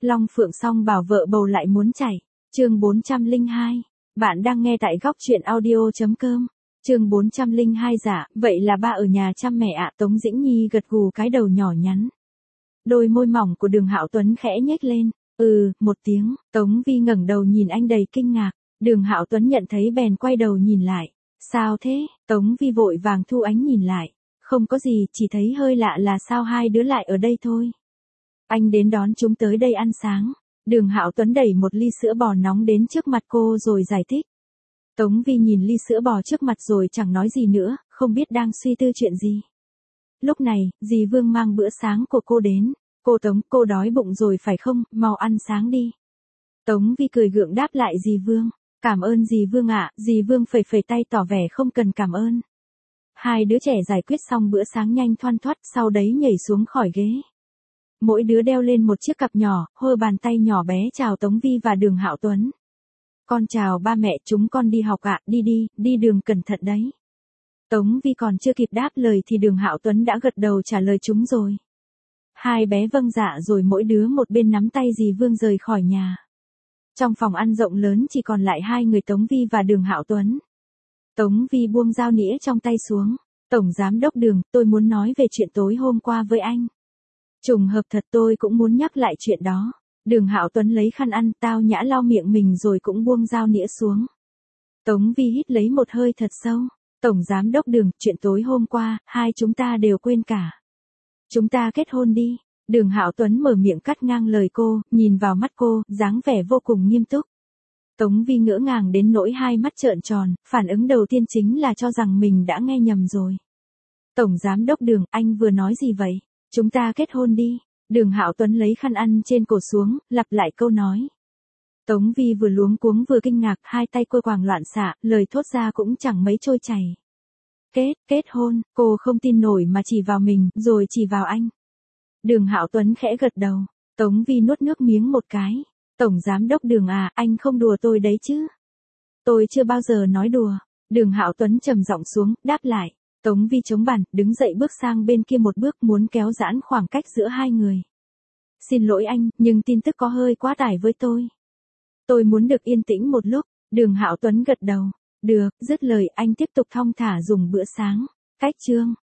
Long Phượng song bảo vợ bầu lại muốn chảy. Chương 402. Bạn đang nghe tại góc truyện audio.com. Chương 402 dạ, vậy là ba ở nhà chăm mẹ ạ. Tống Dĩnh Nhi gật gù cái đầu nhỏ nhắn. Đôi môi mỏng của Đường Hạo Tuấn khẽ nhếch lên. Một tiếng. Tống Vi ngẩng đầu nhìn anh đầy kinh ngạc. Đường Hạo Tuấn nhận thấy bèn quay đầu nhìn lại. Sao thế? Tống Vi vội vàng thu ánh nhìn lại. Không có gì, chỉ thấy hơi lạ là sao hai đứa lại ở đây thôi. Anh đến đón chúng tới đây ăn sáng. Đường Hạo Tuấn đẩy một ly sữa bò nóng đến trước mặt cô rồi giải thích. Tống Vi nhìn ly sữa bò trước mặt rồi chẳng nói gì nữa, không biết đang suy tư chuyện gì. Lúc này, dì Vương mang bữa sáng của cô đến. Cô Tống, cô đói bụng rồi phải không, mau ăn sáng đi. Tống Vi cười gượng đáp lại dì Vương. Cảm ơn dì Vương ạ. Dì Vương phẩy phẩy tay tỏ vẻ không cần cảm ơn. Hai đứa trẻ giải quyết xong bữa sáng nhanh thoăn thoắt, sau đấy nhảy xuống khỏi ghế. Mỗi đứa đeo lên một chiếc cặp nhỏ, hôi bàn tay nhỏ bé chào Tống Vi và Đường Hạo Tuấn. Con chào ba mẹ, chúng con đi học ạ, đi đường cẩn thận đấy. Tống Vi còn chưa kịp đáp lời thì Đường Hạo Tuấn đã gật đầu trả lời chúng rồi. Hai bé vâng dạ rồi mỗi đứa một bên nắm tay dì Vương rời khỏi nhà. Trong phòng ăn rộng lớn chỉ còn lại hai người Tống Vi và Đường Hạo Tuấn. Tống Vi buông dao nĩa trong tay xuống. Tổng giám đốc Đường, tôi muốn nói về chuyện tối hôm qua với anh. Trùng hợp thật, tôi cũng muốn nhắc lại chuyện đó. Đường Hạo Tuấn lấy khăn ăn tao nhã lau miệng mình rồi cũng buông dao nĩa xuống. Tống Vi hít lấy một hơi thật sâu. Tổng giám đốc Đường, chuyện tối hôm qua, hai chúng ta đều quên cả. Chúng ta kết hôn đi. Đường Hạo Tuấn mở miệng cắt ngang lời cô, nhìn vào mắt cô, dáng vẻ vô cùng nghiêm túc. Tống Vi ngỡ ngàng đến nỗi hai mắt trợn tròn, phản ứng đầu tiên chính là cho rằng mình đã nghe nhầm rồi. Tổng giám đốc Đường, anh vừa nói gì vậy? Chúng ta kết hôn đi. Đường Hạo Tuấn lấy khăn ăn trên cổ xuống, lặp lại câu nói. Tống Vi vừa luống cuống vừa kinh ngạc, hai tay cô quàng loạn xạ, lời thốt ra cũng chẳng mấy trôi chảy. Kết hôn, cô không tin nổi mà chỉ vào mình, rồi chỉ vào anh. Đường Hạo Tuấn khẽ gật đầu. Tống Vi nuốt nước miếng một cái. Tổng giám đốc Đường à, anh không đùa tôi đấy chứ? Tôi chưa bao giờ nói đùa. Đường Hạo Tuấn trầm giọng xuống, đáp lại. Tống Vi chống bàn, đứng dậy bước sang bên kia một bước muốn kéo giãn khoảng cách giữa hai người. Xin lỗi anh, nhưng tin tức có hơi quá tải với tôi. Tôi muốn được yên tĩnh một lúc. Đường Hạo Tuấn gật đầu. Được, dứt lời anh tiếp tục thong thả dùng bữa sáng. Cách chương.